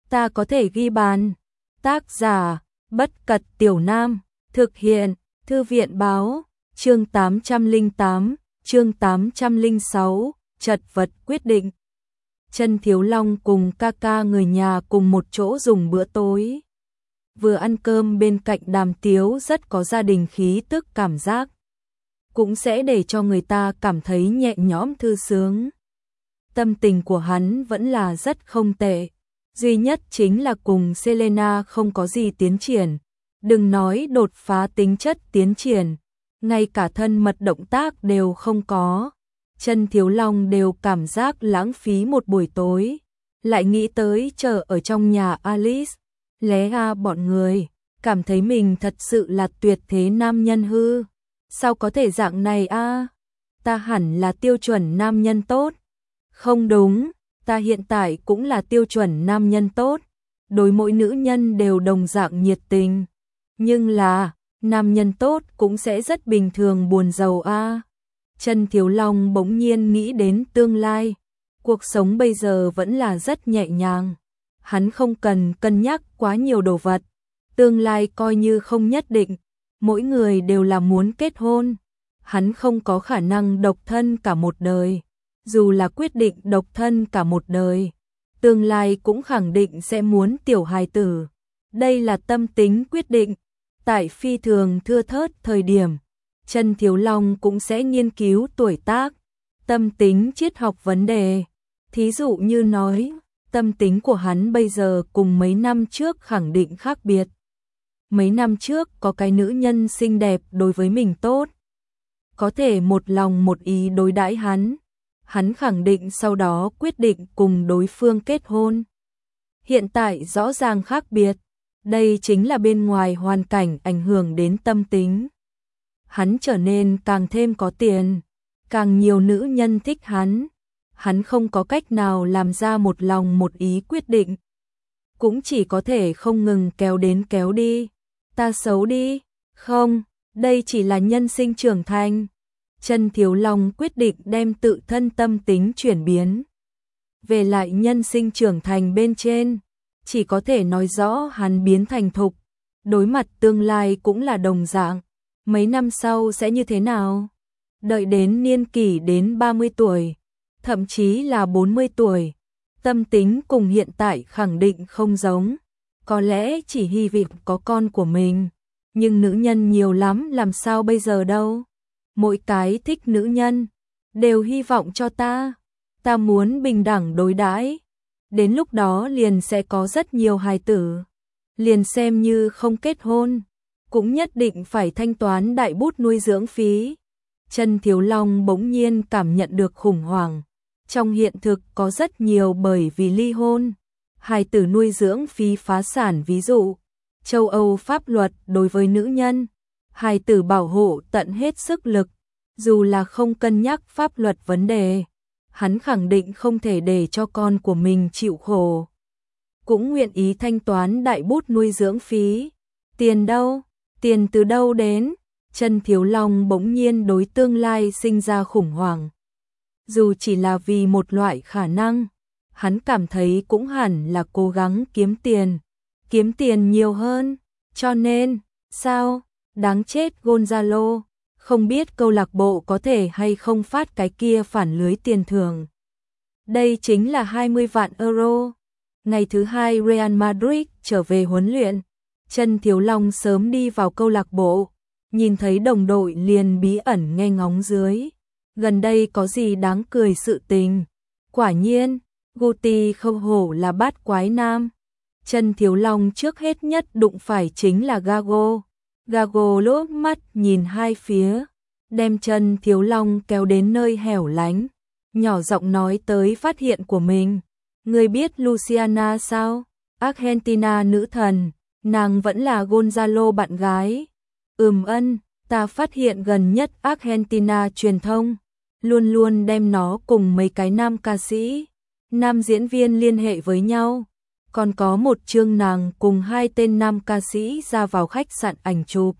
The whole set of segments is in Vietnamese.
ta có thể ghi bàn. Tác giả, Bất Cật Tiểu Nam, thực hiện, Thư viện báo, chương 808, chương 806, chật vật quyết định. Chân Thiếu Long cùng ca ca người nhà cùng một chỗ dùng bữa tối. Vừa ăn cơm bên cạnh Đàm Tiếu rất có gia đình khí tức cảm giác. Cũng sẽ để cho người ta cảm thấy nhẹ nhõm thư sướng. Tâm tình của hắn vẫn là rất không tệ. Duy nhất chính là cùng Selena không có gì tiến triển. Đừng nói đột phá tính chất tiến triển. Ngay cả thân mật động tác đều không có. Chân Thiếu Long đều cảm giác lãng phí một buổi tối. Lại nghĩ tới chờ ở trong nhà Alice, Lea bọn người. Cảm thấy mình thật sự là tuyệt thế nam nhân hư. Sao có thể dạng này a? Ta hẳn là tiêu chuẩn nam nhân tốt. Không đúng, ta hiện tại cũng là tiêu chuẩn nam nhân tốt. Đối mỗi nữ nhân đều đồng dạng nhiệt tình. Nhưng là, nam nhân tốt cũng sẽ rất bình thường buồn giàu a. Chân Thiếu Long bỗng nhiên nghĩ đến tương lai. Cuộc sống bây giờ vẫn là rất nhẹ nhàng. Hắn không cần cân nhắc quá nhiều đồ vật. Tương lai coi như không nhất định. Mỗi người đều là muốn kết hôn. Hắn không có khả năng độc thân cả một đời. Dù là quyết định độc thân cả một đời, tương lai cũng khẳng định sẽ muốn tiểu hài tử. Đây là tâm tính quyết định. Tại phi thường thưa thớt thời điểm, Chân Thiếu Long cũng sẽ nghiên cứu tuổi tác, tâm tính triết học vấn đề. Thí dụ như nói, tâm tính của hắn bây giờ cùng mấy năm trước khẳng định khác biệt. Mấy năm trước có cái nữ nhân xinh đẹp đối với mình tốt, có thể một lòng một ý đối đãi hắn. Hắn khẳng định sau đó quyết định cùng đối phương kết hôn. Hiện tại rõ ràng khác biệt. Đây chính là bên ngoài hoàn cảnh ảnh hưởng đến tâm tính. Hắn trở nên càng thêm có tiền, càng nhiều nữ nhân thích hắn. Hắn không có cách nào làm ra một lòng một ý quyết định. Cũng chỉ có thể không ngừng kéo đến kéo đi. Ta xấu đi? Không, đây chỉ là nhân sinh trưởng thành. Chân Thiếu Long quyết định đem tự thân tâm tính chuyển biến. Về lại nhân sinh trưởng thành bên trên, chỉ có thể nói rõ hắn biến thành thục. Đối mặt tương lai cũng là đồng dạng. Mấy năm sau sẽ như thế nào? Đợi đến niên kỷ đến 30 tuổi, thậm chí là 40 tuổi, tâm tính cùng hiện tại khẳng định không giống. Có lẽ chỉ hy vọng có con của mình, nhưng nữ nhân nhiều lắm làm sao bây giờ đâu. Mỗi cái thích nữ nhân đều hy vọng cho ta. Ta muốn bình đẳng đối đãi. Đến lúc đó liền sẽ có rất nhiều hài tử. Liền xem như không kết hôn, cũng nhất định phải thanh toán đại bút nuôi dưỡng phí. Chân Thiếu Long bỗng nhiên cảm nhận được khủng hoảng. Trong hiện thực có rất nhiều bởi vì ly hôn, hài tử nuôi dưỡng phí phá sản, ví dụ châu Âu pháp luật đối với nữ nhân, hài tử bảo hộ tận hết sức lực. Dù là không cân nhắc pháp luật vấn đề, hắn khẳng định không thể để cho con của mình chịu khổ. Cũng nguyện ý thanh toán đại bút nuôi dưỡng phí. Tiền đâu? Tiền từ đâu đến? Chân Thiếu Long bỗng nhiên đối tương lai sinh ra khủng hoảng. Dù chỉ là vì một loại khả năng, hắn cảm thấy cũng hẳn là cố gắng kiếm tiền nhiều hơn. Cho nên, sao? Đáng chết Gonzalo, không biết câu lạc bộ có thể hay không phát cái kia phản lưới tiền thưởng. Đây chính là 20 vạn euro. Ngày thứ hai Real Madrid trở về huấn luyện. Chân Thiếu Long sớm đi vào câu lạc bộ, nhìn thấy đồng đội liền bí ẩn nghe ngóng dưới. Gần đây có gì đáng cười sự tình? Quả nhiên, Guti không hổ là bát quái nam. Chân Thiếu Long trước hết nhất đụng phải chính là Gago. Gago lướt mắt nhìn hai phía, đem Chân Thiếu Long kéo đến nơi hẻo lánh, nhỏ giọng nói tới phát hiện của mình. Người biết Luciana sao? Argentina nữ thần, nàng vẫn là Gonzalo bạn gái. Ân, ta phát hiện gần nhất Argentina truyền thông luôn luôn đem nó cùng mấy cái nam ca sĩ, nam diễn viên liên hệ với nhau. Còn có một chương nàng cùng hai tên nam ca sĩ ra vào khách sạn ảnh chụp.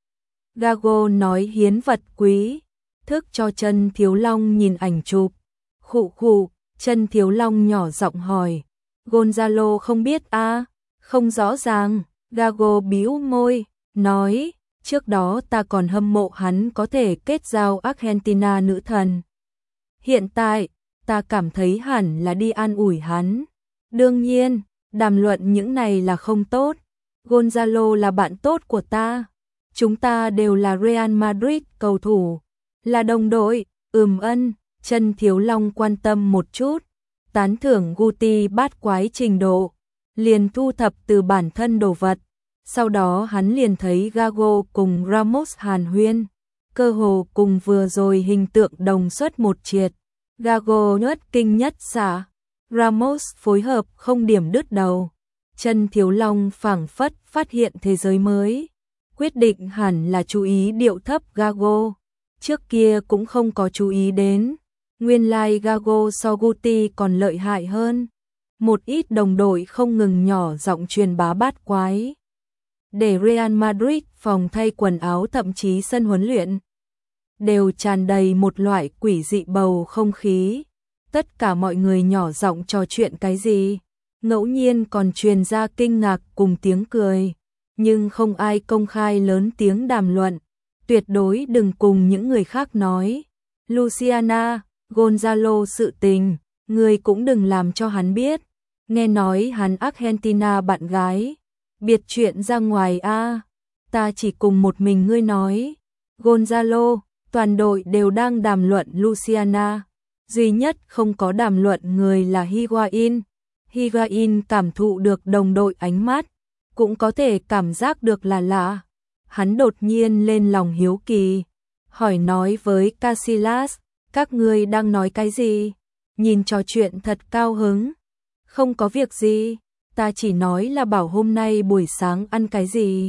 Gago nói hiến vật quý, thức cho Chân Thiếu Long nhìn ảnh chụp. Khụ khụ, Chân Thiếu Long nhỏ giọng hỏi, Gonzalo không biết à, không rõ ràng, Gago bĩu môi, nói, trước đó ta còn hâm mộ hắn có thể kết giao Argentina nữ thần. Hiện tại, ta cảm thấy hẳn là đi an ủi hắn. Đương nhiên, đàm luận những này là không tốt. Gonzalo là bạn tốt của ta. Chúng ta đều là Real Madrid cầu thủ, là đồng đội. Chân Thiếu Long quan tâm một chút, tán thưởng Guti bát quái trình độ, liền thu thập từ bản thân đồ vật. Sau đó hắn liền thấy Gago cùng Ramos hàn huyên, cơ hồ cùng vừa rồi hình tượng đồng xuất một triệt. Gago nhất kinh nhất xạ, Ramos phối hợp không điểm đứt đầu. Chân Thiếu Long phảng phất phát hiện thế giới mới, quyết định hẳn là chú ý điệu thấp Gago. Trước kia cũng không có chú ý đến, nguyên lai Gago so Guti còn lợi hại hơn. Một ít đồng đội không ngừng nhỏ giọng truyền bá bát quái. Để Real Madrid phòng thay quần áo thậm chí sân huấn luyện đều tràn đầy một loại quỷ dị bầu không khí. Tất cả mọi người nhỏ giọng trò chuyện cái gì, ngẫu nhiên còn truyền ra kinh ngạc cùng tiếng cười, nhưng không ai công khai lớn tiếng đàm luận. Tuyệt đối đừng cùng những người khác nói. Luciana, Gonzalo sự tình, người cũng đừng làm cho hắn biết. Nghe nói hắn Argentina bạn gái, biệt chuyện ra ngoài a. Ta chỉ cùng một mình ngươi nói. Gonzalo, toàn đội đều đang đàm luận Luciana, duy nhất không có đàm luận người là Higuain. Higuain cảm thụ được đồng đội ánh mắt, cũng có thể cảm giác được là lạ. Hắn đột nhiên lên lòng hiếu kỳ, hỏi nói với Casillas, các ngươi đang nói cái gì? Nhìn trò chuyện thật cao hứng. Không có việc gì, ta chỉ nói là bảo hôm nay buổi sáng ăn cái gì.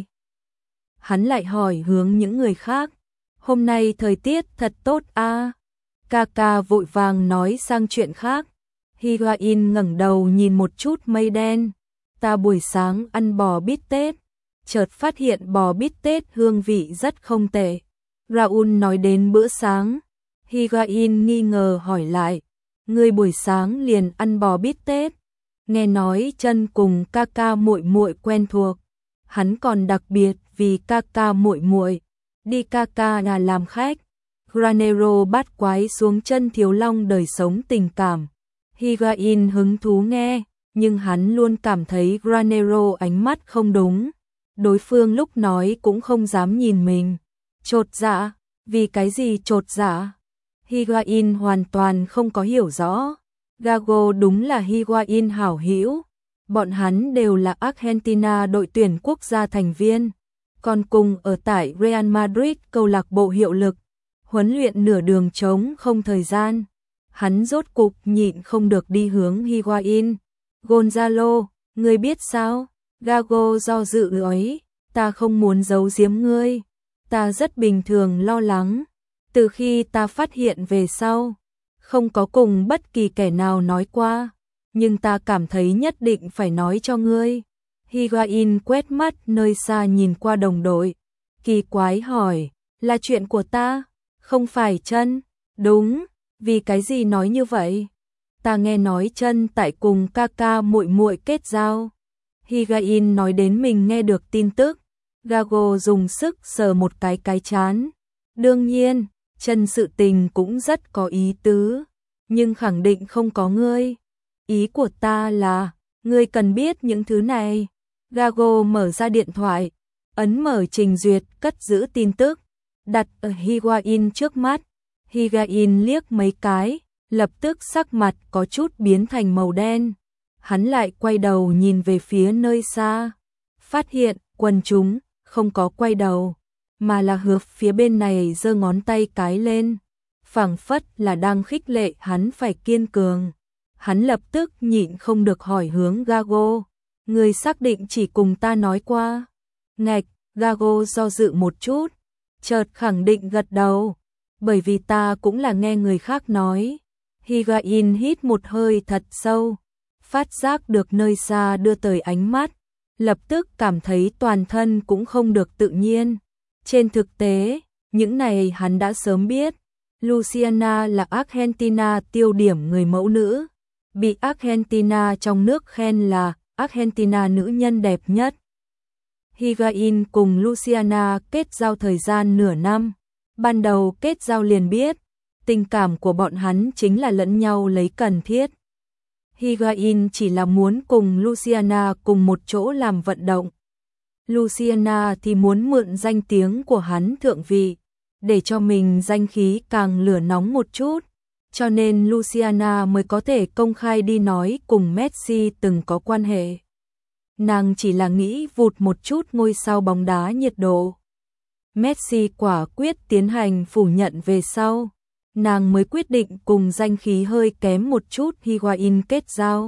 Hắn lại hỏi hướng những người khác, hôm nay thời tiết thật tốt a. Kaka vội vàng nói sang chuyện khác. Higuain ngẩng đầu nhìn một chút mây đen. Ta buổi sáng ăn bò bít tết, chợt phát hiện bò bít tết hương vị rất không tệ. Raúl nói đến bữa sáng. Higuain nghi ngờ hỏi lại, ngươi buổi sáng liền ăn bò bít tết? Nghe nói Chân cùng Kaka muội muội quen thuộc, hắn còn đặc biệt vì Kaka muội muội đi Kaka nhà làm khách. Granero bắt quái xuống Chân Thiếu Long đời sống tình cảm. Higuain hứng thú nghe, nhưng hắn luôn cảm thấy Granero ánh mắt không đúng. Đối phương lúc nói cũng không dám nhìn mình. Chột dạ, vì cái gì chột dạ? Higuain hoàn toàn không có hiểu rõ. Gago đúng là Higuain hảo hữu. Bọn hắn đều là Argentina đội tuyển quốc gia thành viên, còn cùng ở tại Real Madrid câu lạc bộ hiệu lực, huấn luyện nửa đường trống không thời gian. Hắn rốt cục nhịn không được đi hướng Higuain. Gonzalo, ngươi biết sao? Gago do dự ấy, ta không muốn giấu giếm ngươi. Ta rất bình thường lo lắng. Từ khi ta phát hiện về sau, không có cùng bất kỳ kẻ nào nói qua, nhưng ta cảm thấy nhất định phải nói cho ngươi. Higuain quét mắt nơi xa nhìn qua đồng đội, kỳ quái hỏi, là chuyện của ta, không phải Chân? Đúng, vì cái gì nói như vậy? Ta nghe nói Chân tại cùng Kaka muội muội kết giao. Higuain nói đến mình nghe được tin tức. Gago dùng sức sờ một cái trán. Đương nhiên, Chân sự tình cũng rất có ý tứ, nhưng khẳng định không có ngươi. Ý của ta là, ngươi cần biết những thứ này. Gago mở ra điện thoại, ấn mở trình duyệt cất giữ tin tức, đặt ở Higuain trước mắt. Higuain liếc mấy cái, lập tức sắc mặt có chút biến thành màu đen. Hắn lại quay đầu nhìn về phía nơi xa, phát hiện quần chúng không có quay đầu, mà là hướng phía bên này giơ ngón tay cái lên, phảng phất là đang khích lệ hắn phải kiên cường. Hắn lập tức nhịn không được hỏi hướng Gago, người xác định chỉ cùng ta nói qua? Ngạch, Gago do dự một chút, chợt khẳng định gật đầu, bởi vì ta cũng là nghe người khác nói. Higuain hít một hơi thật sâu, phát giác được nơi xa đưa tới ánh mắt, lập tức cảm thấy toàn thân cũng không được tự nhiên. Trên thực tế, những này hắn đã sớm biết. Luciana là Argentina tiêu điểm người mẫu nữ, bị Argentina trong nước khen là Argentina nữ nhân đẹp nhất. Higuain cùng Luciana kết giao thời gian nửa năm. Ban đầu kết giao liền biết, tình cảm của bọn hắn chính là lẫn nhau lấy cần thiết. Higuain chỉ là muốn cùng Luciana cùng một chỗ làm vận động. Luciana thì muốn mượn danh tiếng của hắn thượng vị, để cho mình danh khí càng lửa nóng một chút. Cho nên Luciana mới có thể công khai đi nói cùng Messi từng có quan hệ. Nàng chỉ là nghĩ vụt một chút ngôi sao bóng đá nhiệt độ. Messi quả quyết tiến hành phủ nhận về sau. Nàng mới quyết định cùng danh khí hơi kém một chút Higuain kết giao.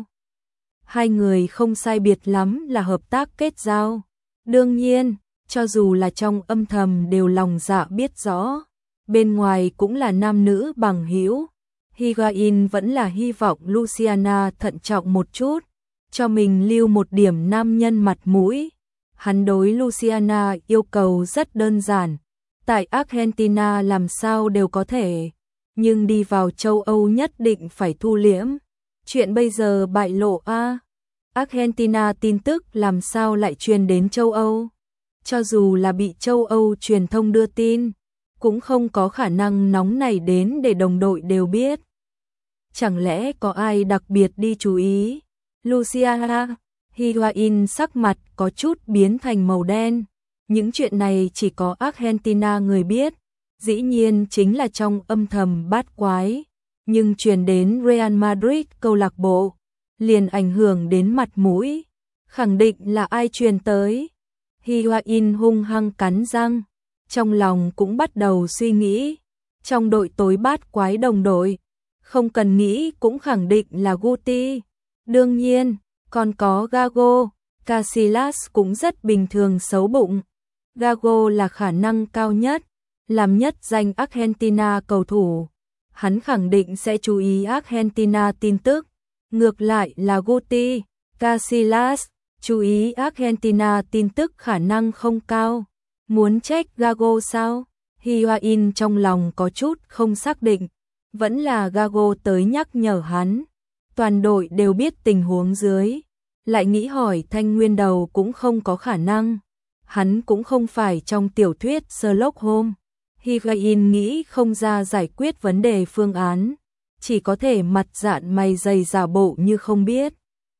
Hai người không sai biệt lắm là hợp tác kết giao. Đương nhiên, cho dù là trong âm thầm đều lòng dạ biết rõ, bên ngoài cũng là nam nữ bằng hữu. Higuain vẫn là hy vọng Luciana thận trọng một chút, cho mình lưu một điểm nam nhân mặt mũi. Hắn đối Luciana yêu cầu rất đơn giản, tại Argentina làm sao đều có thể, nhưng đi vào châu Âu nhất định phải thu liễm. Chuyện bây giờ bại lộ a. Argentina tin tức làm sao lại truyền đến châu Âu? Cho dù là bị châu Âu truyền thông đưa tin, cũng không có khả năng nóng nảy đến để đồng đội đều biết. Chẳng lẽ có ai đặc biệt đi chú ý? Luciana, Higuain sắc mặt có chút biến thành màu đen. Những chuyện này chỉ có Argentina người biết, dĩ nhiên chính là trong âm thầm bát quái. Nhưng truyền đến Real Madrid câu lạc bộ, liền ảnh hưởng đến mặt mũi. Khẳng định là ai truyền tới. Higuain hung hăng cắn răng, trong lòng cũng bắt đầu suy nghĩ. Trong đội tối bát quái đồng đội, không cần nghĩ cũng khẳng định là Guti. Đương nhiên, còn có Gago, Casillas cũng rất bình thường xấu bụng. Gago là khả năng cao nhất, làm nhất danh Argentina cầu thủ. Hắn khẳng định sẽ chú ý Argentina tin tức. Ngược lại là Guti, Casillas, chú ý Argentina tin tức khả năng không cao. Muốn trách Gago sao? Higuain trong lòng có chút không xác định. Vẫn là Gago tới nhắc nhở hắn. Toàn đội đều biết tình huống dưới. Lại nghĩ hỏi Thanh Nguyên đầu cũng không có khả năng. Hắn cũng không phải trong tiểu thuyết Sherlock Holmes. Higuain nghĩ không ra giải quyết vấn đề phương án. Chỉ có thể mặt dạn mày dày giả bộ như không biết.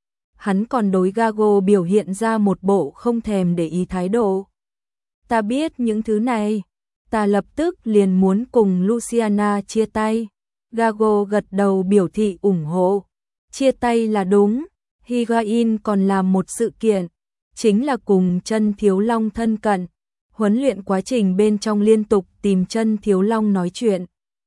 Hắn còn đối Gago biểu hiện ra một bộ không thèm để ý thái độ. Ta biết những thứ này. Ta lập tức liền muốn cùng Luciana chia tay. Gago gật đầu biểu thị ủng hộ. Chia tay là đúng. Higuain còn làm một sự kiện, chính là cùng Chân Thiếu Long thân cận. Huấn luyện quá trình bên trong liên tục tìm Chân Thiếu Long nói chuyện.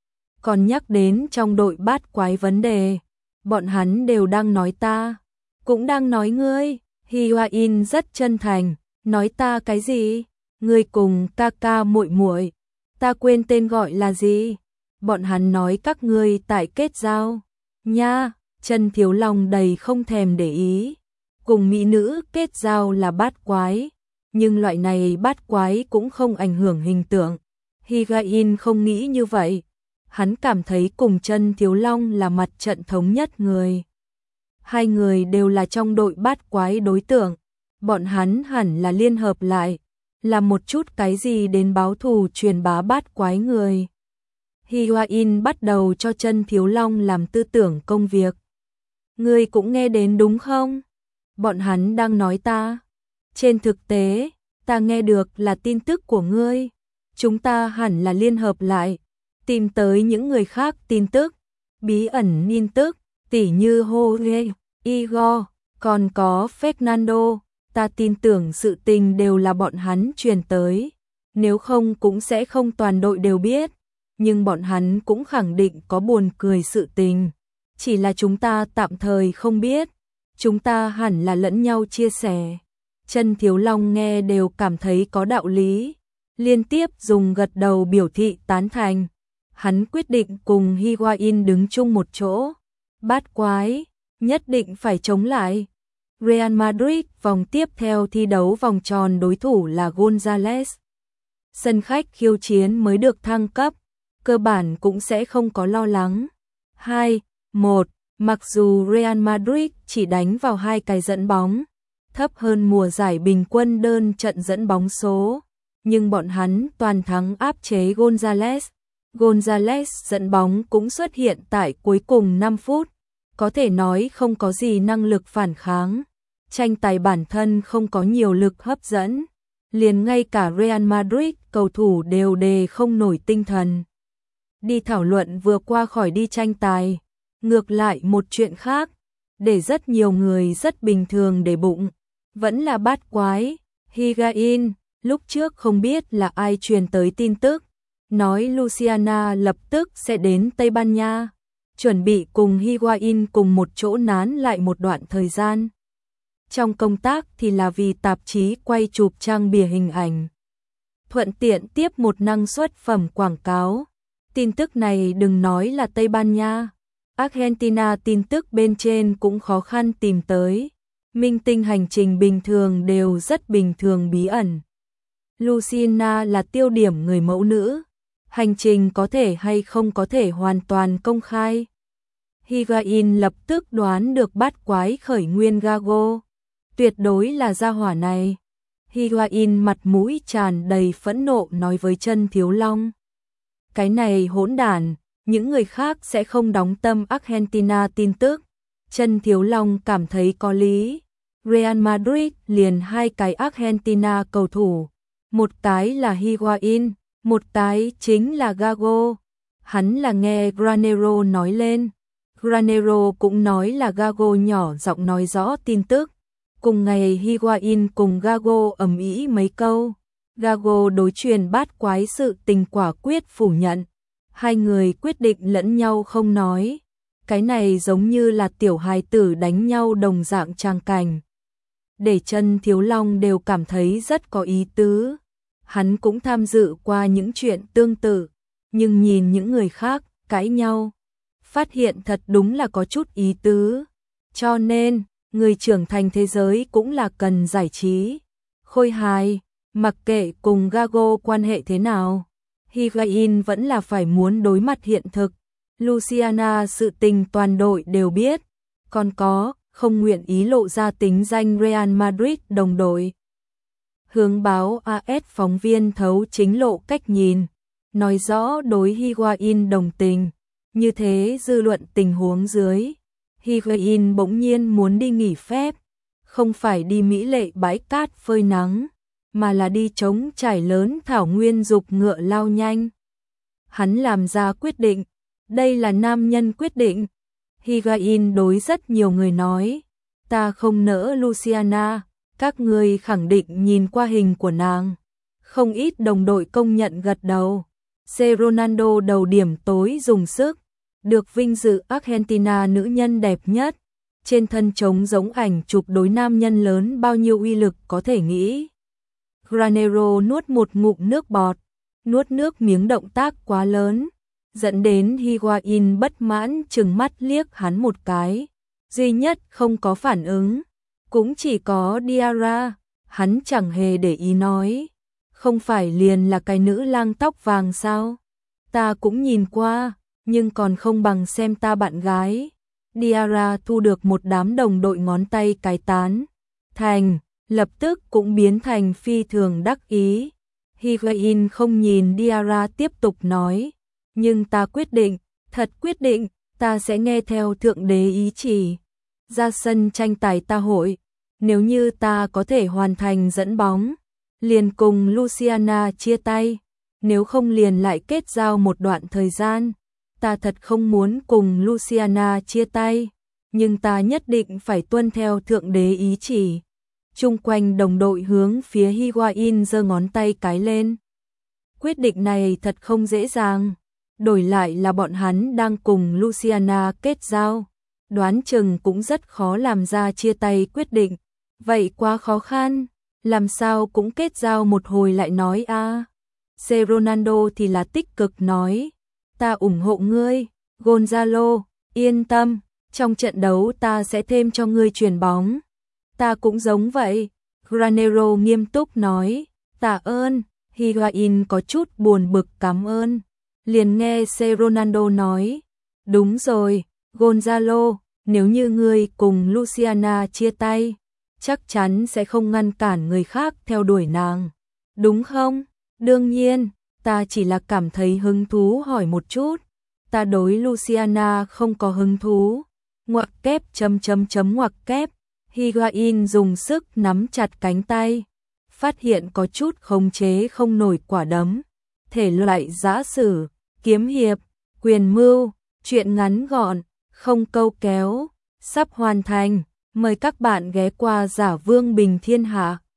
Còn nhắc đến trong đội bát quái vấn đề. Bọn hắn đều đang nói ta, cũng đang nói ngươi. Higuain rất chân thành. Nói ta cái gì? Ngươi cùng ca ca muội muội. Ta quên tên gọi là gì? Bọn hắn nói các ngươi tại kết giao. Nha, Chân Thiếu Long đầy không thèm để ý. Cùng mỹ nữ kết giao là bát quái. Nhưng loại này bát quái cũng không ảnh hưởng hình tượng. Higuain không nghĩ như vậy. Hắn cảm thấy cùng Chân Thiếu Long là mặt trận thống nhất người. Hai người đều là trong đội bát quái đối tượng. Bọn hắn hẳn là liên hợp lại, làm một chút cái gì đến báo thù truyền bá bát quái người. Higuain bắt đầu cho Chân Thiếu Long làm tư tưởng công việc. Ngươi cũng nghe đến đúng không? Bọn hắn đang nói ta. Trên thực tế, ta nghe được là tin tức của ngươi. Chúng ta hẳn là liên hợp lại, tìm tới những người khác tin tức, bí ẩn tin tức, tỉ như Jorge, Igor, còn có Fernando. Ta tin tưởng sự tình đều là bọn hắn truyền tới. Nếu không cũng sẽ không toàn đội đều biết. Nhưng bọn hắn cũng khẳng định có buồn cười sự tình. Chỉ là chúng ta tạm thời không biết. Chúng ta hẳn là lẫn nhau chia sẻ. Chân Thiếu Long nghe đều cảm thấy có đạo lý. Liên tiếp dùng gật đầu biểu thị tán thành. Hắn quyết định cùng Higuain đứng chung một chỗ. Bát quái, nhất định phải chống lại. Real Madrid vòng tiếp theo thi đấu vòng tròn đối thủ là González. Sân khách khiêu chiến mới được thăng cấp, cơ bản cũng sẽ không có lo lắng. 2-1, Mặc dù Real Madrid chỉ đánh vào 2 cái dẫn bóng, thấp hơn mùa giải bình quân đơn trận dẫn bóng số, nhưng bọn hắn toàn thắng áp chế González. González dẫn bóng cũng xuất hiện tại cuối cùng 5 phút, có thể nói không có gì năng lực phản kháng. Tranh tài bản thân không có nhiều lực hấp dẫn, liền ngay cả Real Madrid cầu thủ đều đề không nổi tinh thần. Đi thảo luận vừa qua khỏi đi tranh tài. Ngược lại một chuyện khác, để rất nhiều người rất bình thường để bụng, vẫn là bát quái. Higuain, lúc trước không biết là ai truyền tới tin tức, nói Luciana lập tức sẽ đến Tây Ban Nha, chuẩn bị cùng Higuain cùng một chỗ nán lại một đoạn thời gian. Trong công tác thì là vì tạp chí quay chụp trang bìa hình ảnh, thuận tiện tiếp một năng suất phẩm quảng cáo. Tin tức này đừng nói là Tây Ban Nha, Argentina tin tức bên trên cũng khó khăn tìm tới. Minh tinh hành trình bình thường đều rất bình thường bí ẩn. Luciana là tiêu điểm người mẫu nữ, hành trình có thể hay không có thể hoàn toàn công khai. Higuain lập tức đoán được bát quái khởi nguyên Gago, tuyệt đối là gia hỏa này. Higuain mặt mũi tràn đầy phẫn nộ nói với Chân Thiếu Long. Cái này hỗn đản, những người khác sẽ không đóng tâm Argentina tin tức. Chân Thiếu Long cảm thấy có lý. Real Madrid liền 2 cái Argentina cầu thủ, một cái là Higuain, một cái chính là Gago. Hắn là nghe Granero nói lên. Granero cũng nói là Gago nhỏ giọng nói rõ tin tức. Cùng ngày Higuain cùng Gago ầm ĩ mấy câu. Gago đối truyền bát quái sự tình quả quyết phủ nhận. Hai người quyết định lẫn nhau không nói. Cái này giống như là tiểu hài tử đánh nhau đồng dạng trang cảnh. Để Chân Thiếu Long đều cảm thấy rất có ý tứ. Hắn cũng tham dự qua những chuyện tương tự, nhưng nhìn những người khác cãi nhau, phát hiện thật đúng là có chút ý tứ. Cho nên, người trưởng thành thế giới cũng là cần giải trí, khôi hài, mặc kệ cùng Gago quan hệ thế nào. Higuain vẫn là phải muốn đối mặt hiện thực. Luciana sự tình toàn đội đều biết, còn có không nguyện ý lộ ra tính danh Real Madrid đồng đội. Hướng báo AS phóng viên thấu chính lộ cách nhìn, nói rõ đối Higuain đồng tình. Như thế dư luận tình huống dưới, Higuain bỗng nhiên muốn đi nghỉ phép, không phải đi mỹ lệ bãi cát phơi nắng, mà là đi trống trải lớn thảo nguyên dục ngựa lao nhanh. Hắn làm ra quyết định, đây là nam nhân quyết định. Higuain đối rất nhiều người nói, ta không nỡ Luciana, các người khẳng định nhìn qua hình của nàng. Không ít đồng đội công nhận gật đầu. C. Ronaldo đầu điểm tối dùng sức, được vinh dự Argentina nữ nhân đẹp nhất. Trên thân trống giống ảnh chụp đối nam nhân lớn bao nhiêu uy lực có thể nghĩ. Granero nuốt một ngụm nước bọt, nuốt nước miếng động tác quá lớn, dẫn đến Higuain bất mãn trừng mắt liếc hắn một cái. Duy nhất không có phản ứng, cũng chỉ có Diarra, hắn chẳng hề để ý nói. Không phải liền là cái nữ lang tóc vàng sao? Ta cũng nhìn qua, nhưng còn không bằng xem ta bạn gái. Diarra thu được một đám đồng đội ngón tay cái tán thành, lập tức cũng biến thành phi thường đắc ý. Higuain không nhìn Diarra tiếp tục nói, nhưng ta quyết định, thật quyết định, ta sẽ nghe theo thượng đế ý chỉ. Ra sân tranh tài ta hội, nếu như ta có thể hoàn thành dẫn bóng, liền cùng Luciana chia tay, nếu không liền lại kết giao một đoạn thời gian. Ta thật không muốn cùng Luciana chia tay, nhưng ta nhất định phải tuân theo thượng đế ý chỉ. Chung quanh đồng đội hướng phía Higuain giơ ngón tay cái lên. Quyết định này thật không dễ dàng, đổi lại là bọn hắn đang cùng Luciana kết giao, đoán chừng cũng rất khó làm ra chia tay quyết định. Vậy quá khó khăn, làm sao cũng kết giao một hồi lại nói a. C. Ronaldo thì là tích cực nói, ta ủng hộ ngươi, Gonzalo, yên tâm, trong trận đấu ta sẽ thêm cho ngươi chuyền bóng. Ta cũng giống vậy, Granero nghiêm túc nói, tạ ơn. Higuain có chút buồn bực cảm ơn, liền nghe C. Ronaldo nói, đúng rồi, Gonzalo, nếu như ngươi cùng Luciana chia tay, chắc chắn sẽ không ngăn cản người khác theo đuổi nàng, đúng không? Đương nhiên, ta chỉ là cảm thấy hứng thú hỏi một chút, ta đối Luciana không có hứng thú. Ngoặc kép ngoặc kép, Higuain dùng sức nắm chặt cánh tay, phát hiện có chút khống chế không nổi quả đấm. Thể loại giã sử, kiếm hiệp, quyền mưu, truyện ngắn gọn, không câu kéo, sắp hoàn thành. Mời các bạn ghé qua Giả Vương Bình Thiên Hạ.